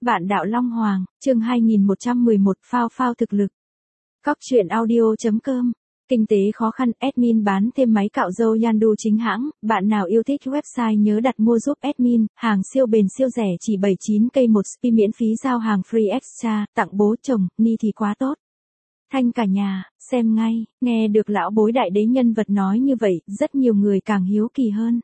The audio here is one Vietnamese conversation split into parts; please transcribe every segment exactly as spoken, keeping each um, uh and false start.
Bạn đạo Long Hoàng, chương hai nghìn một trăm mười một phao phao thực lực. Cóc truyện audio chấm com. Kinh tế khó khăn, admin bán thêm máy cạo râu Yandu chính hãng, bạn nào yêu thích website nhớ đặt mua giúp admin, hàng siêu bền siêu rẻ chỉ bảy mươi chín k một spi miễn phí giao hàng free extra, tặng bố chồng, ni thì quá tốt. Thanh cả nhà, xem ngay, nghe được lão bối đại đế nhân vật nói như vậy, rất nhiều người càng hiếu kỳ hơn.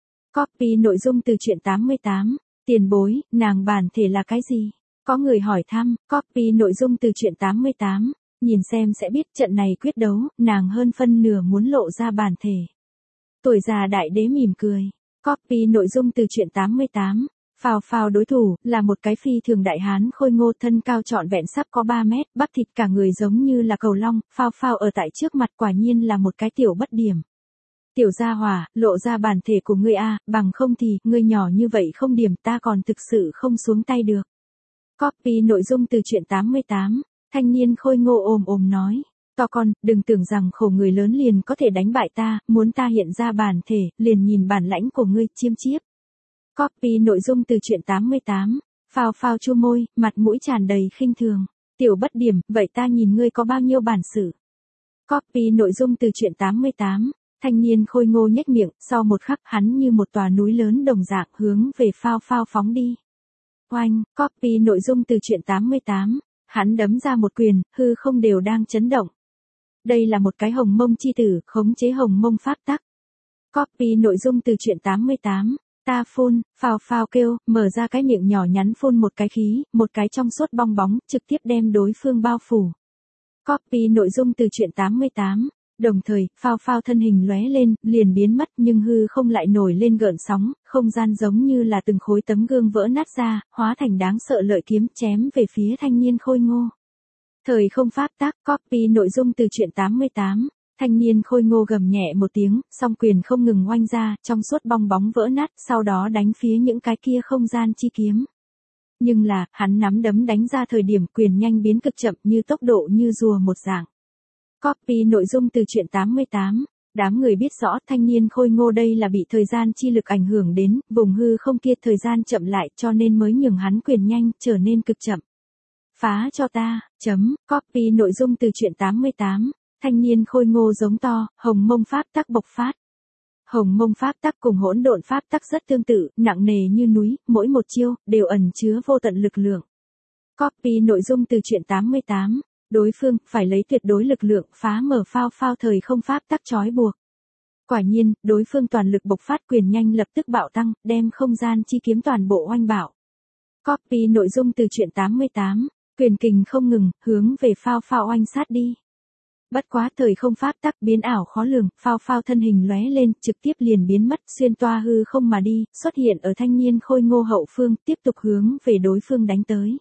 Copy nội dung từ truyện tám mươi tám. Tiền bối, nàng bản thể là cái gì? Có người hỏi thăm, copy nội dung từ truyện tám mươi tám. Nhìn xem sẽ biết trận này quyết đấu, nàng hơn phân nửa muốn lộ ra bản thể. Tuổi già đại đế mỉm cười. Copy nội dung từ truyện tám mươi tám. Phào phào đối thủ, là một cái phi thường đại hán khôi ngô thân cao trọn vẹn sắp có ba mét, bắp thịt cả người giống như là cầu long, phao phao ở tại trước mặt quả nhiên là một cái tiểu bất điểm. Tiểu gia hỏa, lộ ra bản thể của ngươi a, bằng không thì, ngươi nhỏ như vậy không điểm ta còn thực sự không xuống tay được. Copy nội dung từ truyện tám mươi tám, thanh niên khôi ngô ồm ồm nói, to con, đừng tưởng rằng khổ người lớn liền có thể đánh bại ta, muốn ta hiện ra bản thể, liền nhìn bản lãnh của ngươi, chiêm chiếp. Copy nội dung từ truyện tám mươi tám, phao phao chu môi, mặt mũi tràn đầy khinh thường, tiểu bất điểm, vậy ta nhìn ngươi có bao nhiêu bản sự. Copy nội dung từ truyện tám mươi tám. Thanh niên khôi ngô nhếch miệng, sau một khắc hắn như một tòa núi lớn đồng dạng hướng về phao phao phóng đi. Oanh, copy nội dung từ truyện tám mươi tám, hắn đấm ra một quyền, hư không đều đang chấn động. Đây là một cái hồng mông chi tử, khống chế hồng mông pháp tắc. Copy nội dung từ truyện tám mươi tám, ta phun, phao phao kêu, mở ra cái miệng nhỏ nhắn phun một cái khí, một cái trong suốt bong bóng, trực tiếp đem đối phương bao phủ. Copy nội dung từ truyện tám mươi tám. Đồng thời, phao phao thân hình lóe lên, liền biến mất nhưng hư không lại nổi lên gợn sóng, không gian giống như là từng khối tấm gương vỡ nát ra, hóa thành đáng sợ lợi kiếm chém về phía thanh niên khôi ngô. Thời không pháp tắc, copy nội dung từ truyện tám mươi tám, thanh niên khôi ngô gầm nhẹ một tiếng, song quyền không ngừng oanh ra, trong suốt bong bóng vỡ nát, sau đó đánh phía những cái kia không gian chi kiếm. Nhưng là, hắn nắm đấm đánh ra thời điểm quyền nhanh biến cực chậm như tốc độ như rùa một dạng. Copy nội dung từ truyện tám mươi tám, đám người biết rõ thanh niên khôi ngô đây là bị thời gian chi lực ảnh hưởng đến, vùng hư không kia thời gian chậm lại cho nên mới nhường hắn quyền nhanh, trở nên cực chậm. Phá cho ta, chấm, copy nội dung từ truyện tám mươi tám, thanh niên khôi ngô giống to, hồng mông pháp tắc bộc phát. Hồng mông pháp tắc cùng hỗn độn pháp tắc rất tương tự, nặng nề như núi, mỗi một chiêu, đều ẩn chứa vô tận lực lượng. Copy nội dung từ truyện tám mươi tám. Đối phương, phải lấy tuyệt đối lực lượng, phá mở phao phao thời không pháp tắc trói buộc. Quả nhiên, đối phương toàn lực bộc phát quyền nhanh lập tức bạo tăng, đem không gian chi kiếm toàn bộ oanh bạo. Copy nội dung từ truyện tám mươi tám, quyền kình không ngừng, hướng về phao phao oanh sát đi. Bất quá thời không pháp tắc biến ảo khó lường, phao phao thân hình lóe lên, trực tiếp liền biến mất, xuyên toa hư không mà đi, xuất hiện ở thanh niên khôi ngô hậu phương, tiếp tục hướng về đối phương đánh tới.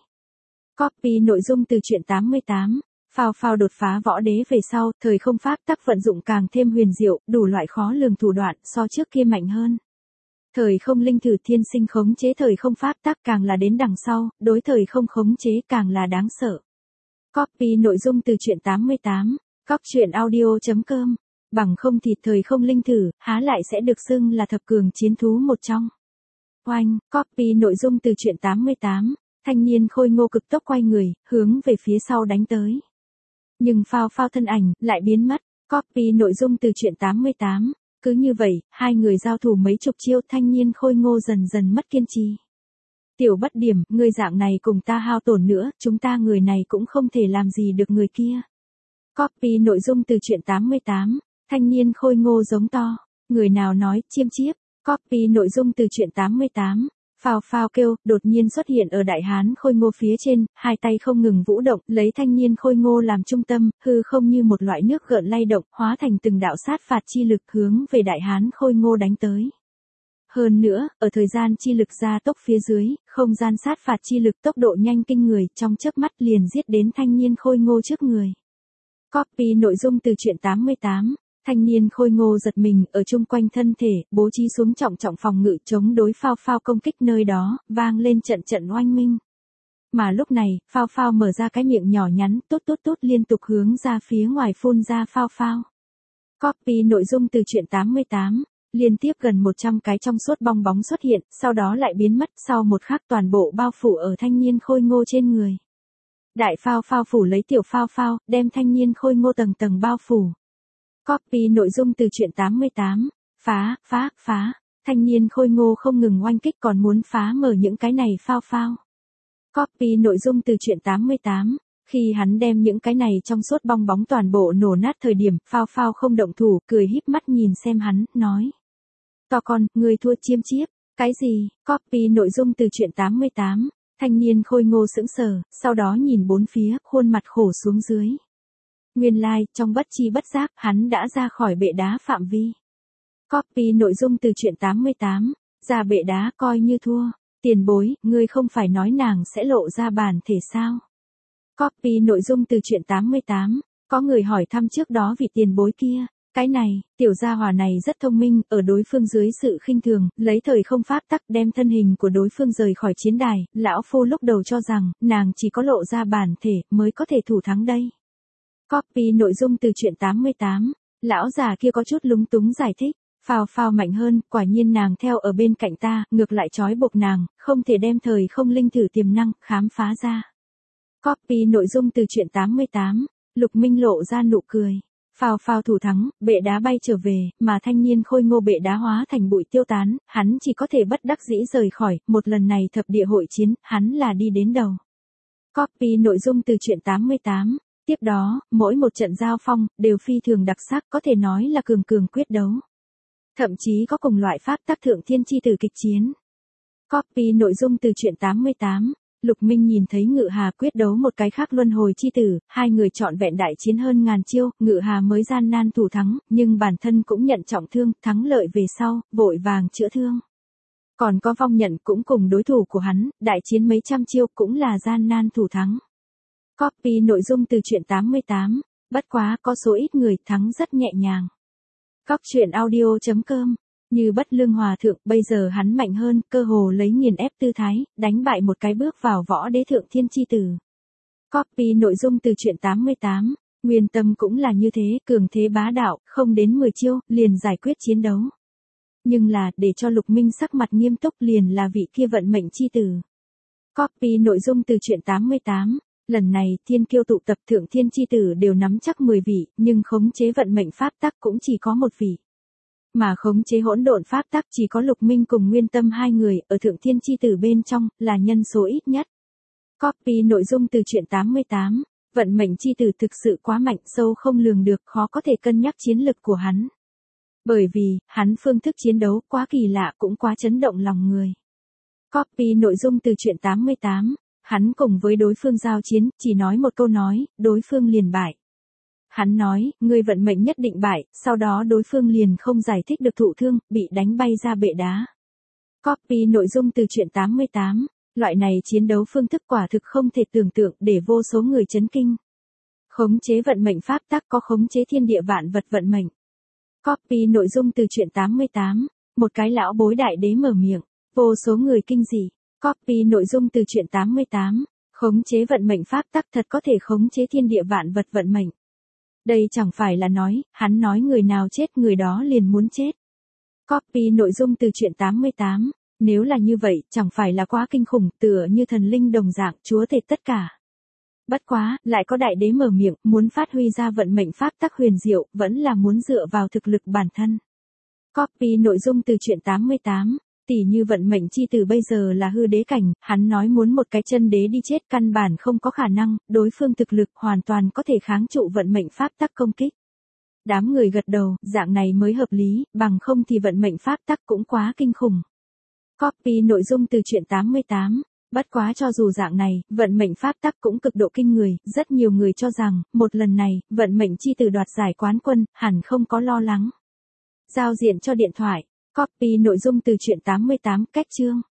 Copy nội dung từ truyện tám mươi tám, phao phao đột phá võ đế về sau, thời không pháp tắc vận dụng càng thêm huyền diệu, đủ loại khó lường thủ đoạn, so trước kia mạnh hơn. Thời không linh thử thiên sinh khống chế thời không pháp tắc càng là đến đằng sau, đối thời không khống chế càng là đáng sợ. Copy nội dung từ truyện tám mươi tám, cóc truyện audio chấm com, bằng không thì thời không linh thử, há lại sẽ được xưng là thập cường chiến thú một trong. Oanh, copy nội dung từ truyện tám mươi tám. Thanh niên khôi ngô cực tốc quay người, hướng về phía sau đánh tới. Nhưng phao phao thân ảnh, lại biến mất. Copy nội dung từ truyện tám mươi tám. Cứ như vậy, hai người giao thủ mấy chục chiêu thanh niên khôi ngô dần dần mất kiên trì. Tiểu bất điểm, người dạng này cùng ta hao tổn nữa, chúng ta người này cũng không thể làm gì được người kia. Copy nội dung từ truyện tám mươi tám. Thanh niên khôi ngô giống to. Người nào nói, chiêm chiếp. Copy nội dung từ truyện tám mươi tám. Phao phao kêu, đột nhiên xuất hiện ở đại hán khôi ngô phía trên, hai tay không ngừng vũ động, lấy thanh niên khôi ngô làm trung tâm, hư không như một loại nước gợn lay động, hóa thành từng đạo sát phạt chi lực hướng về đại hán khôi ngô đánh tới. Hơn nữa, ở thời gian chi lực gia tốc phía dưới, không gian sát phạt chi lực tốc độ nhanh kinh người, trong chớp mắt liền giết đến thanh niên khôi ngô trước người. Copy nội dung từ truyện tám mươi tám. Thanh niên khôi ngô giật mình ở chung quanh thân thể, bố trí xuống trọng trọng phòng ngự chống đối phao phao công kích nơi đó, vang lên trận trận oanh minh. Mà lúc này, phao phao mở ra cái miệng nhỏ nhắn, tốt tốt tốt liên tục hướng ra phía ngoài phun ra phao phao. Copy nội dung từ truyện tám mươi tám. Liên tiếp gần một trăm cái trong suốt bong bóng xuất hiện, sau đó lại biến mất, sau một khắc toàn bộ bao phủ ở thanh niên khôi ngô trên người. Đại phao phao phủ lấy tiểu phao phao, đem thanh niên khôi ngô tầng tầng bao phủ. Copy nội dung từ truyện tám mươi tám. Phá, phá, phá. Thanh niên khôi ngô không ngừng oanh kích còn muốn phá mở những cái này phao phao. Copy nội dung từ truyện tám mươi tám. Khi hắn đem những cái này trong suốt bong bóng toàn bộ nổ nát thời điểm, phao phao không động thủ, cười híp mắt nhìn xem hắn, nói. To con, người thua chiêm chiếp. Cái gì? Copy nội dung từ truyện tám mươi tám. Thanh niên khôi ngô sững sờ, sau đó nhìn bốn phía, khuôn mặt khổ xuống dưới. Nguyên lai, like, trong bất chi bất giác, hắn đã ra khỏi bệ đá phạm vi. Copy nội dung từ truyện tám mươi tám. Ra bệ đá coi như thua. Tiền bối, ngươi không phải nói nàng sẽ lộ ra bản thể sao? Copy nội dung từ truyện tám mươi tám. Có người hỏi thăm trước đó vị tiền bối kia. Cái này, tiểu gia hỏa này rất thông minh, ở đối phương dưới sự khinh thường, lấy thời không pháp tắc đem thân hình của đối phương rời khỏi chiến đài, lão phu lúc đầu cho rằng, nàng chỉ có lộ ra bản thể, mới có thể thủ thắng đây. Copy nội dung từ truyện tám mươi tám. Lão già kia có chút lúng túng giải thích. Phao phao mạnh hơn, quả nhiên nàng theo ở bên cạnh ta, ngược lại trói buộc nàng, không thể đem thời không linh thử tiềm năng, khám phá ra. Copy nội dung từ truyện tám mươi tám. Lục Minh lộ ra nụ cười. Phao phao thủ thắng, bệ đá bay trở về, mà thanh niên khôi ngô bệ đá hóa thành bụi tiêu tán, hắn chỉ có thể bất đắc dĩ rời khỏi, một lần này thập địa hội chiến, hắn là đi đến đầu. Copy nội dung từ truyện tám mươi tám. Tiếp đó, mỗi một trận giao phong, đều phi thường đặc sắc, có thể nói là cường cường quyết đấu. Thậm chí có cùng loại pháp tác thượng thiên chi tử kịch chiến. Copy nội dung từ truyện tám mươi tám. Lục Minh nhìn thấy Ngự Hà quyết đấu một cái khác luân hồi chi tử, hai người trọn vẹn đại chiến hơn ngàn chiêu, Ngự Hà mới gian nan thủ thắng, nhưng bản thân cũng nhận trọng thương, thắng lợi về sau, vội vàng chữa thương. Còn có Vong Nhận cũng cùng đối thủ của hắn, đại chiến mấy trăm chiêu cũng là gian nan thủ thắng. Copy nội dung từ truyện tám mươi tám. Bất quá có số ít người thắng rất nhẹ nhàng. Góc truyện audio chấm com. Như Bất Lương Hòa Thượng, bây giờ hắn mạnh hơn, cơ hồ lấy nghiền ép tư thái, đánh bại một cái bước vào võ đế thượng thiên chi tử. Copy nội dung từ truyện tám mươi tám. Nguyên Tâm cũng là như thế, cường thế bá đạo, không đến mười chiêu, liền giải quyết chiến đấu. Nhưng là, để cho Lục Minh sắc mặt nghiêm túc liền là vị kia vận mệnh chi tử. Copy nội dung từ truyện tám mươi tám. Lần này, thiên kiêu tụ tập thượng thiên chi tử đều nắm chắc mười vị, nhưng khống chế vận mệnh pháp tắc cũng chỉ có một vị. Mà khống chế hỗn độn pháp tắc chỉ có Lục Minh cùng Nguyên Tâm hai người, ở thượng thiên chi tử bên trong, là nhân số ít nhất. Copy nội dung từ truyện tám mươi tám. Vận mệnh chi tử thực sự quá mạnh, sâu không lường được, khó có thể cân nhắc chiến lực của hắn. Bởi vì, hắn phương thức chiến đấu quá kỳ lạ cũng quá chấn động lòng người. Copy nội dung từ truyện tám mươi tám. Hắn cùng với đối phương giao chiến, chỉ nói một câu nói, đối phương liền bại. Hắn nói, ngươi vận mệnh nhất định bại, sau đó đối phương liền không giải thích được thụ thương, bị đánh bay ra bệ đá. Copy nội dung từ truyện tám mươi tám. Loại này chiến đấu phương thức quả thực không thể tưởng tượng, để vô số người chấn kinh. Khống chế vận mệnh pháp tắc có khống chế thiên địa vạn vật vận mệnh. Copy nội dung từ truyện tám mươi tám. Một cái lão bối đại đế mở miệng, vô số người kinh dị. Copy nội dung từ truyện tám mươi tám. Khống chế vận mệnh pháp tắc thật có thể khống chế thiên địa vạn vật vận mệnh. Đây chẳng phải là nói, hắn nói người nào chết người đó liền muốn chết. Copy nội dung từ truyện tám mươi tám. Nếu là như vậy, chẳng phải là quá kinh khủng, tựa như thần linh đồng dạng, chúa tể tất cả. Bất quá, lại có đại đế mở miệng, muốn phát huy ra vận mệnh pháp tắc huyền diệu, vẫn là muốn dựa vào thực lực bản thân. Copy nội dung từ truyện tám mươi tám. Tỷ như vận mệnh chi tử bây giờ là hư đế cảnh, hắn nói muốn một cái chân đế đi chết căn bản không có khả năng, đối phương thực lực hoàn toàn có thể kháng trụ vận mệnh pháp tắc công kích. Đám người gật đầu, dạng này mới hợp lý, bằng không thì vận mệnh pháp tắc cũng quá kinh khủng. Copy nội dung từ truyện tám mươi tám. Bất quá cho dù dạng này, vận mệnh pháp tắc cũng cực độ kinh người, rất nhiều người cho rằng, một lần này, vận mệnh chi tử đoạt giải quán quân, hẳn không có lo lắng. Giao diện cho điện thoại. Copy nội dung từ truyện tám mươi tám, cách chương.